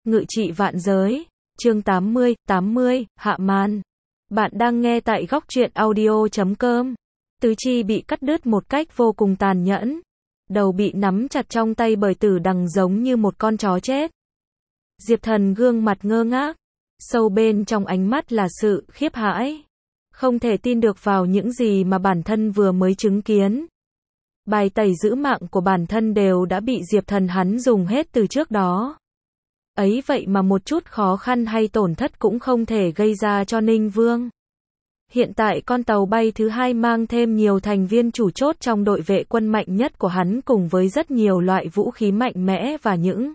Ngự trị vạn giới, chương 80, hạ màn. Bạn đang nghe tại góc truyện audio.com. Tứ chi bị cắt đứt một cách vô cùng tàn nhẫn. Đầu bị nắm chặt trong tay bởi tử đằng giống như một con chó chết. Diệp Thần gương mặt ngơ ngác. Sâu bên trong ánh mắt là sự khiếp hãi. Không thể tin được vào những gì mà bản thân vừa mới chứng kiến. Bài tẩy giữ mạng của bản thân đều đã bị Diệp Thần hắn dùng hết từ trước đó. Ấy vậy mà một chút khó khăn hay tổn thất cũng không thể gây ra cho Ninh Vương. Hiện tại con tàu bay thứ hai mang thêm nhiều thành viên chủ chốt trong đội vệ quân mạnh nhất của hắn cùng với rất nhiều loại vũ khí mạnh mẽ và những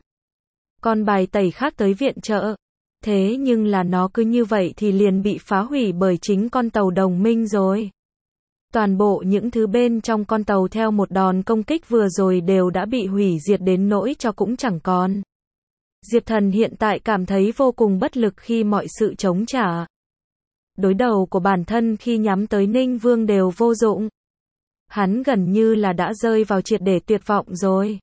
con bài tẩy khác tới viện trợ. Thế nhưng là nó cứ như vậy thì liền bị phá hủy bởi chính con tàu đồng minh rồi. Toàn bộ những thứ bên trong con tàu theo một đòn công kích vừa rồi đều đã bị hủy diệt đến nỗi cho cũng chẳng còn. Diệp Thần hiện tại cảm thấy vô cùng bất lực khi mọi sự chống trả. Đối đầu của bản thân khi nhắm tới Ninh Vương đều vô dụng. Hắn gần như là đã rơi vào triệt để tuyệt vọng rồi.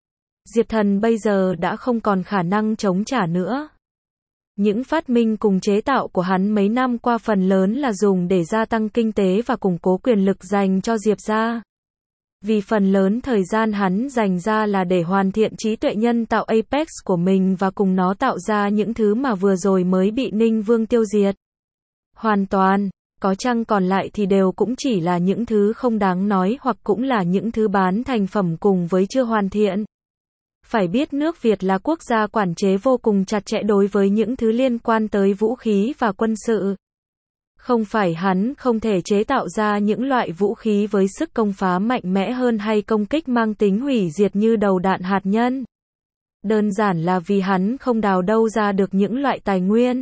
Diệp Thần bây giờ đã không còn khả năng chống trả nữa. Những phát minh cùng chế tạo của hắn mấy năm qua phần lớn là dùng để gia tăng kinh tế và củng cố quyền lực dành cho Diệp gia. Vì phần lớn thời gian hắn dành ra là để hoàn thiện trí tuệ nhân tạo Apex của mình và cùng nó tạo ra những thứ mà vừa rồi mới bị Ninh Vương tiêu diệt. Hoàn toàn, có chăng còn lại thì đều cũng chỉ là những thứ không đáng nói hoặc cũng là những thứ bán thành phẩm cùng với chưa hoàn thiện. Phải biết nước Việt là quốc gia quản chế vô cùng chặt chẽ đối với những thứ liên quan tới vũ khí và quân sự. Không phải hắn không thể chế tạo ra những loại vũ khí với sức công phá mạnh mẽ hơn hay công kích mang tính hủy diệt như đầu đạn hạt nhân. Đơn giản là vì hắn không đào đâu ra được những loại tài nguyên,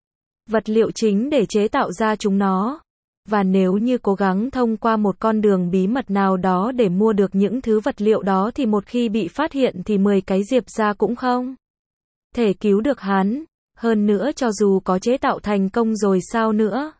vật liệu chính để chế tạo ra chúng nó. Và nếu như cố gắng thông qua một con đường bí mật nào đó để mua được những thứ vật liệu đó thì một khi bị phát hiện thì 10 cái Diệp gia cũng không thể cứu được hắn. Hơn nữa cho dù có chế tạo thành công rồi sao nữa,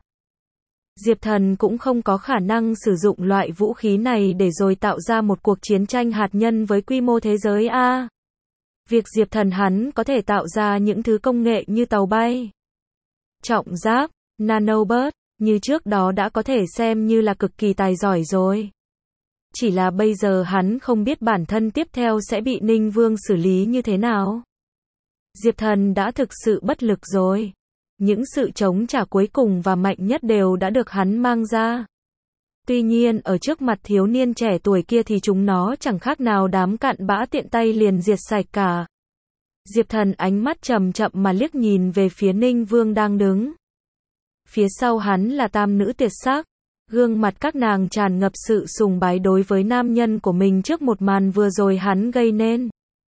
Diệp Thần cũng không có khả năng sử dụng loại vũ khí này để rồi tạo ra một cuộc chiến tranh hạt nhân với quy mô thế giới a. Việc Diệp Thần hắn có thể tạo ra những thứ công nghệ như tàu bay, trọng giáp, nanobot, như trước đó đã có thể xem như là cực kỳ tài giỏi rồi. Chỉ là bây giờ hắn không biết bản thân tiếp theo sẽ bị Ninh Vương xử lý như thế nào. Diệp Thần đã thực sự bất lực rồi. Những sự chống trả cuối cùng và mạnh nhất đều đã được hắn mang ra. Tuy nhiên ở trước mặt thiếu niên trẻ tuổi kia thì chúng nó chẳng khác nào đám cặn bã tiện tay liền diệt sạch cả. Diệp Thần ánh mắt chậm chậm mà liếc nhìn về phía Ninh Vương đang đứng. Phía sau hắn là tam nữ tuyệt sắc. Gương mặt các nàng tràn ngập sự sùng bái đối với nam nhân của mình trước một màn vừa rồi hắn gây nên.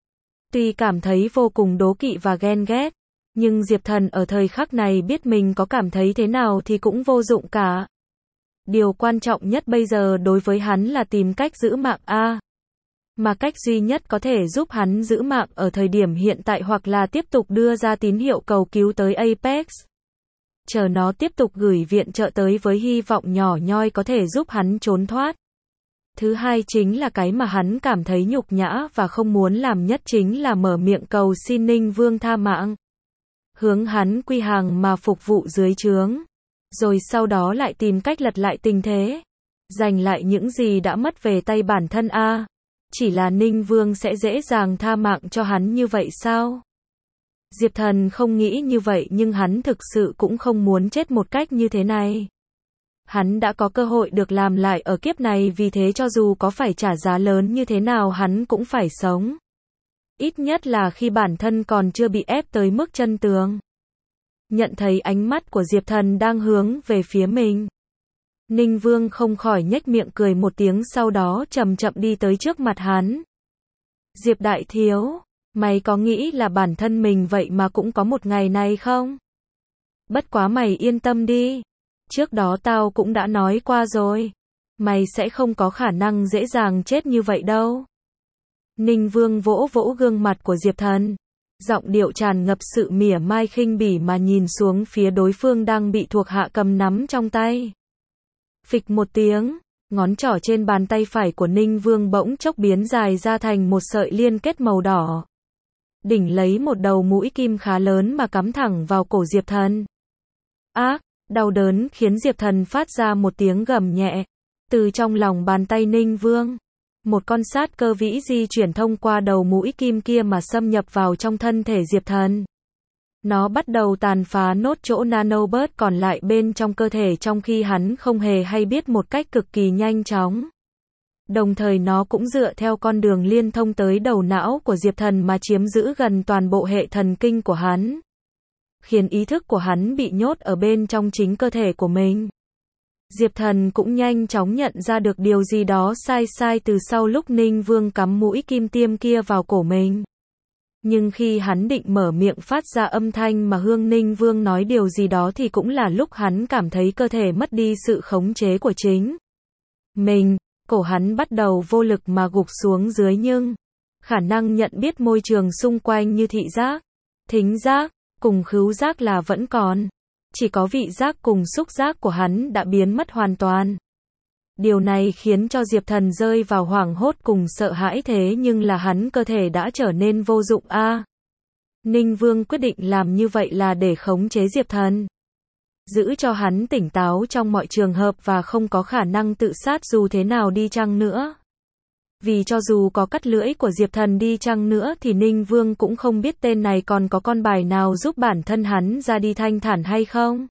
Tuy cảm thấy vô cùng đố kỵ và ghen ghét, nhưng Diệp Thần ở thời khắc này biết mình có cảm thấy thế nào thì cũng vô dụng cả. Điều quan trọng nhất bây giờ đối với hắn là tìm cách giữ mạng a. Mà cách duy nhất có thể giúp hắn giữ mạng ở thời điểm hiện tại hoặc là tiếp tục đưa ra tín hiệu cầu cứu tới Apex. Chờ nó tiếp tục gửi viện trợ tới với hy vọng nhỏ nhoi có thể giúp hắn trốn thoát. Thứ hai chính là cái mà hắn cảm thấy nhục nhã và không muốn làm nhất chính là mở miệng cầu xin Ninh Vương tha mạng. Hướng hắn quy hàng mà phục vụ dưới trướng. Rồi sau đó lại tìm cách lật lại tình thế. Giành lại những gì đã mất về tay bản thân a. Chỉ là Ninh Vương sẽ dễ dàng tha mạng cho hắn như vậy sao? Diệp Thần không nghĩ như vậy nhưng hắn thực sự cũng không muốn chết một cách như thế này. Hắn đã có cơ hội được làm lại ở kiếp này vì thế cho dù có phải trả giá lớn như thế nào hắn cũng phải sống. Ít nhất là khi bản thân còn chưa bị ép tới mức chân tường. Nhận thấy ánh mắt của Diệp Thần đang hướng về phía mình. Ninh Vương không khỏi nhếch miệng cười một tiếng sau đó chậm chậm đi tới trước mặt hắn. Diệp đại thiếu, mày có nghĩ là bản thân mình vậy mà cũng có một ngày này không? Bất quá mày yên tâm đi. Trước đó tao cũng đã nói qua rồi. Mày sẽ không có khả năng dễ dàng chết như vậy đâu. Ninh Vương vỗ vỗ gương mặt của Diệp Thần. Giọng điệu tràn ngập sự mỉa mai khinh bỉ mà nhìn xuống phía đối phương đang bị thuộc hạ cầm nắm trong tay. Phịch một tiếng, ngón trỏ trên bàn tay phải của Ninh Vương bỗng chốc biến dài ra thành một sợi liên kết màu đỏ. đỉnh lấy một đầu mũi kim khá lớn mà cắm thẳng vào cổ Diệp Thần. Ác, đau đớn khiến Diệp Thần phát ra một tiếng gầm nhẹ. Từ trong lòng bàn tay Ninh Vương, một con sát cơ vĩ di chuyển thông qua đầu mũi kim kia mà xâm nhập vào trong thân thể Diệp Thần. Nó bắt đầu tàn phá nốt chỗ nanobot còn lại bên trong cơ thể trong khi hắn không hề hay biết một cách cực kỳ nhanh chóng. Đồng thời nó cũng dựa theo con đường liên thông tới đầu não của Diệp Thần mà chiếm giữ gần toàn bộ hệ thần kinh của hắn, khiến ý thức của hắn bị nhốt ở bên trong chính cơ thể của mình. Diệp Thần cũng nhanh chóng nhận ra được điều gì đó sai từ sau lúc Ninh Vương cắm mũi kim tiêm kia vào cổ mình. Nhưng khi hắn định mở miệng phát ra âm thanh mà Hương Ninh Vương nói điều gì đó thì cũng là lúc hắn cảm thấy cơ thể mất đi sự khống chế của chính mình. Cổ hắn bắt đầu vô lực mà gục xuống dưới nhưng khả năng nhận biết môi trường xung quanh như thị giác, thính giác, cùng khứu giác là vẫn còn. Chỉ có vị giác cùng xúc giác của hắn đã biến mất hoàn toàn. Điều này khiến cho Diệp Thần rơi vào hoảng hốt cùng sợ hãi thế nhưng là hắn cơ thể đã trở nên vô dụng a. Ninh Vương quyết định làm như vậy là để khống chế Diệp Thần, giữ cho hắn tỉnh táo trong mọi trường hợp và không có khả năng tự sát dù thế nào đi chăng nữa. Vì cho dù có cắt lưỡi của Diệp Thần đi chăng nữa thì Ninh Vương cũng không biết tên này còn có con bài nào giúp bản thân hắn ra đi thanh thản hay không.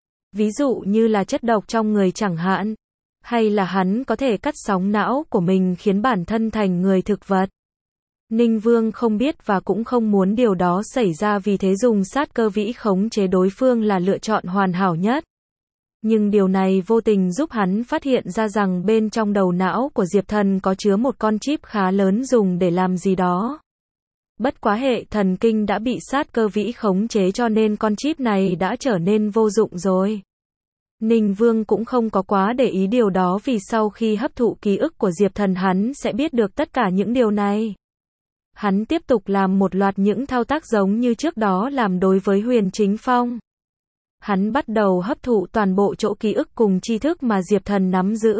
Ví dụ như là chất độc trong người chẳng hạn. Hay là hắn có thể cắt sóng não của mình khiến bản thân thành người thực vật. Ninh Vương không biết và cũng không muốn điều đó xảy ra vì thế dùng sát cơ vĩ khống chế đối phương là lựa chọn hoàn hảo nhất. Nhưng điều này vô tình giúp hắn phát hiện ra rằng bên trong đầu não của Diệp Thần có chứa một con chip khá lớn dùng để làm gì đó. Bất quá hệ thần kinh đã bị sát cơ vĩ khống chế cho nên con chip này đã trở nên vô dụng rồi. Ninh Vương cũng không có quá để ý điều đó vì sau khi hấp thụ ký ức của Diệp Thần hắn sẽ biết được tất cả những điều này. Hắn tiếp tục làm một loạt những thao tác giống như trước đó làm đối với Huyền Chính Phong. Hắn bắt đầu hấp thụ toàn bộ chỗ ký ức cùng tri thức mà Diệp Thần nắm giữ.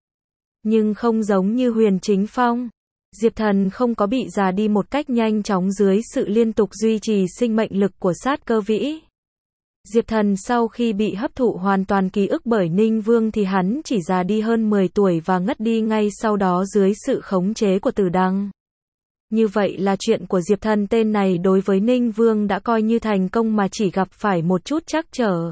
Nhưng không giống như Huyền Chính Phong, Diệp Thần không có bị già đi một cách nhanh chóng dưới sự liên tục duy trì sinh mệnh lực của sát cơ vĩ. Diệp Thần sau khi bị hấp thụ hoàn toàn ký ức bởi Ninh Vương thì hắn chỉ già đi hơn 10 tuổi và ngất đi ngay sau đó dưới sự khống chế của Tử Đằng. Như vậy là chuyện của Diệp Thần tên này đối với Ninh Vương đã coi như thành công mà chỉ gặp phải một chút trắc trở.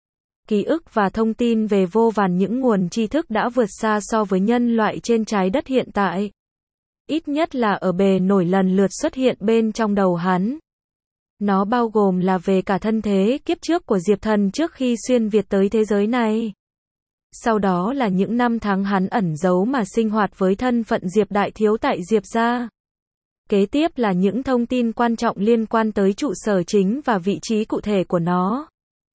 Ký ức và thông tin về vô vàn những nguồn tri thức đã vượt xa so với nhân loại trên trái đất hiện tại. Ít nhất là ở bề nổi lần lượt xuất hiện bên trong đầu hắn. Nó bao gồm là về cả thân thế kiếp trước của Diệp Thần trước khi xuyên Việt tới thế giới này. Sau đó là những năm tháng hắn ẩn giấu mà sinh hoạt với thân phận Diệp Đại Thiếu tại Diệp gia. Kế tiếp là những thông tin quan trọng liên quan tới trụ sở chính và vị trí cụ thể của nó.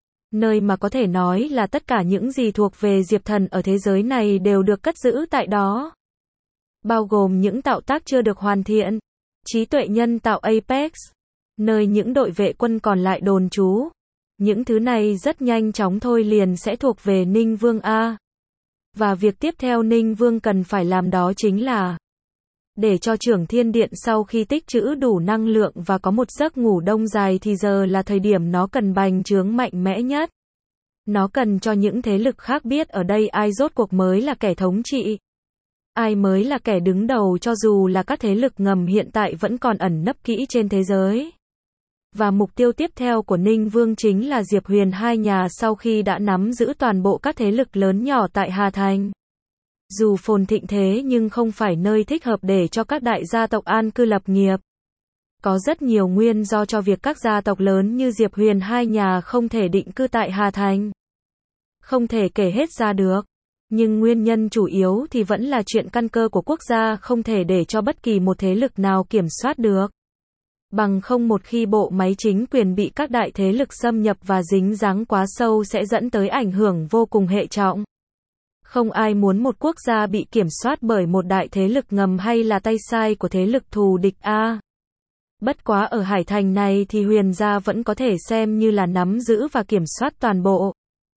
Nơi mà có thể nói là tất cả những gì thuộc về Diệp Thần ở thế giới này đều được cất giữ tại đó. Bao gồm những tạo tác chưa được hoàn thiện, trí tuệ nhân tạo Apex, nơi những đội vệ quân còn lại đồn trú. Những thứ này rất nhanh chóng thôi liền sẽ thuộc về Ninh Vương A. Và việc tiếp theo Ninh Vương cần phải làm đó chính là để cho Trưởng Thiên Điện sau khi tích trữ đủ năng lượng và có một giấc ngủ đông dài thì giờ là thời điểm nó cần bành trướng mạnh mẽ nhất. Nó cần cho những thế lực khác biết ở đây ai rốt cuộc mới là kẻ thống trị. Ai mới là kẻ đứng đầu cho dù là các thế lực ngầm hiện tại vẫn còn ẩn nấp kỹ trên thế giới. Và mục tiêu tiếp theo của Ninh Vương chính là Diệp Huyền hai nhà sau khi đã nắm giữ toàn bộ các thế lực lớn nhỏ tại Hà Thành. Dù phồn thịnh thế nhưng không phải nơi thích hợp để cho các đại gia tộc an cư lập nghiệp. Có rất nhiều nguyên do cho việc các gia tộc lớn như Diệp Huyền hai nhà không thể định cư tại Hà Thành. Không thể kể hết ra được. Nhưng nguyên nhân chủ yếu thì vẫn là chuyện căn cơ của quốc gia không thể để cho bất kỳ một thế lực nào kiểm soát được. Bằng không một khi bộ máy chính quyền bị các đại thế lực xâm nhập và dính dáng quá sâu sẽ dẫn tới ảnh hưởng vô cùng hệ trọng. Không ai muốn một quốc gia bị kiểm soát bởi một đại thế lực ngầm hay là tay sai của thế lực thù địch A. Bất quá ở Hải Thành này thì Huyền gia vẫn có thể xem như là nắm giữ và kiểm soát toàn bộ.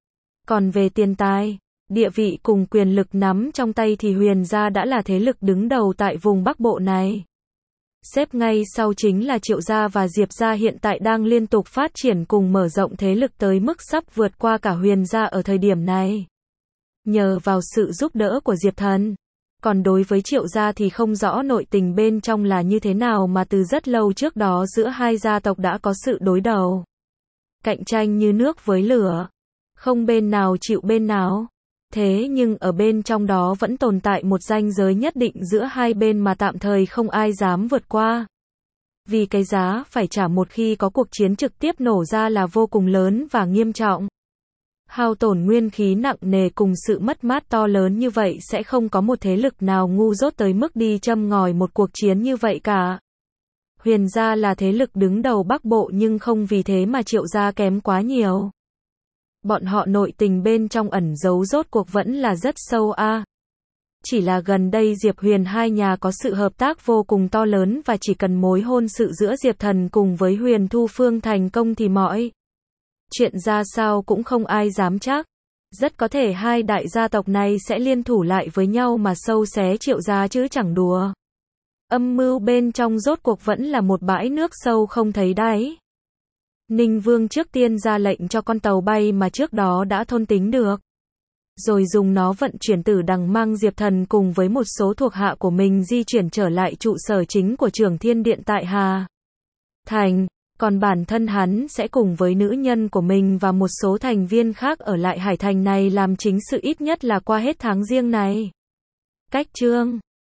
Còn về tiền tài, địa vị cùng quyền lực nắm trong tay thì Huyền gia đã là thế lực đứng đầu tại vùng Bắc Bộ này. Xếp ngay sau chính là Triệu gia và Diệp gia hiện tại đang liên tục phát triển cùng mở rộng thế lực tới mức sắp vượt qua cả Huyền gia ở thời điểm này. Nhờ vào sự giúp đỡ của Diệp Thần. Còn đối với Triệu gia thì không rõ nội tình bên trong là như thế nào mà từ rất lâu trước đó giữa hai gia tộc đã có sự đối đầu. Cạnh tranh như nước với lửa. Không bên nào chịu bên nào. Thế nhưng ở bên trong đó vẫn tồn tại một ranh giới nhất định giữa hai bên mà tạm thời không ai dám vượt qua. Vì cái giá phải trả một khi có cuộc chiến trực tiếp nổ ra là vô cùng lớn và nghiêm trọng. Hao tổn nguyên khí nặng nề cùng sự mất mát to lớn như vậy sẽ không có một thế lực nào ngu dốt tới mức đi châm ngòi một cuộc chiến như vậy cả. Huyền gia là thế lực đứng đầu Bắc Bộ nhưng không vì thế mà Triệu gia kém quá nhiều. Bọn họ nội tình bên trong ẩn giấu rốt cuộc vẫn là rất sâu a. Chỉ là gần đây Diệp Huyền hai nhà có sự hợp tác vô cùng to lớn và chỉ cần mối hôn sự giữa Diệp Thần cùng với Huyền Thu Phương thành công thì mọi chuyện ra sao cũng không ai dám chắc. Rất có thể hai đại gia tộc này sẽ liên thủ lại với nhau mà sâu xé Triệu gia chứ chẳng đùa. Âm mưu bên trong rốt cuộc vẫn là một bãi nước sâu không thấy đáy. Ninh Vương trước tiên ra lệnh cho con tàu bay mà trước đó đã thôn tính được. Rồi dùng nó vận chuyển Tử Đằng mang Diệp Thần cùng với một số thuộc hạ của mình di chuyển trở lại trụ sở chính của Trường Thiên Điện tại Hà Thành. Còn bản thân hắn sẽ cùng với nữ nhân của mình và một số thành viên khác ở lại Hải Thành này làm chính sự ít nhất là qua hết tháng Giêng này. Cách chương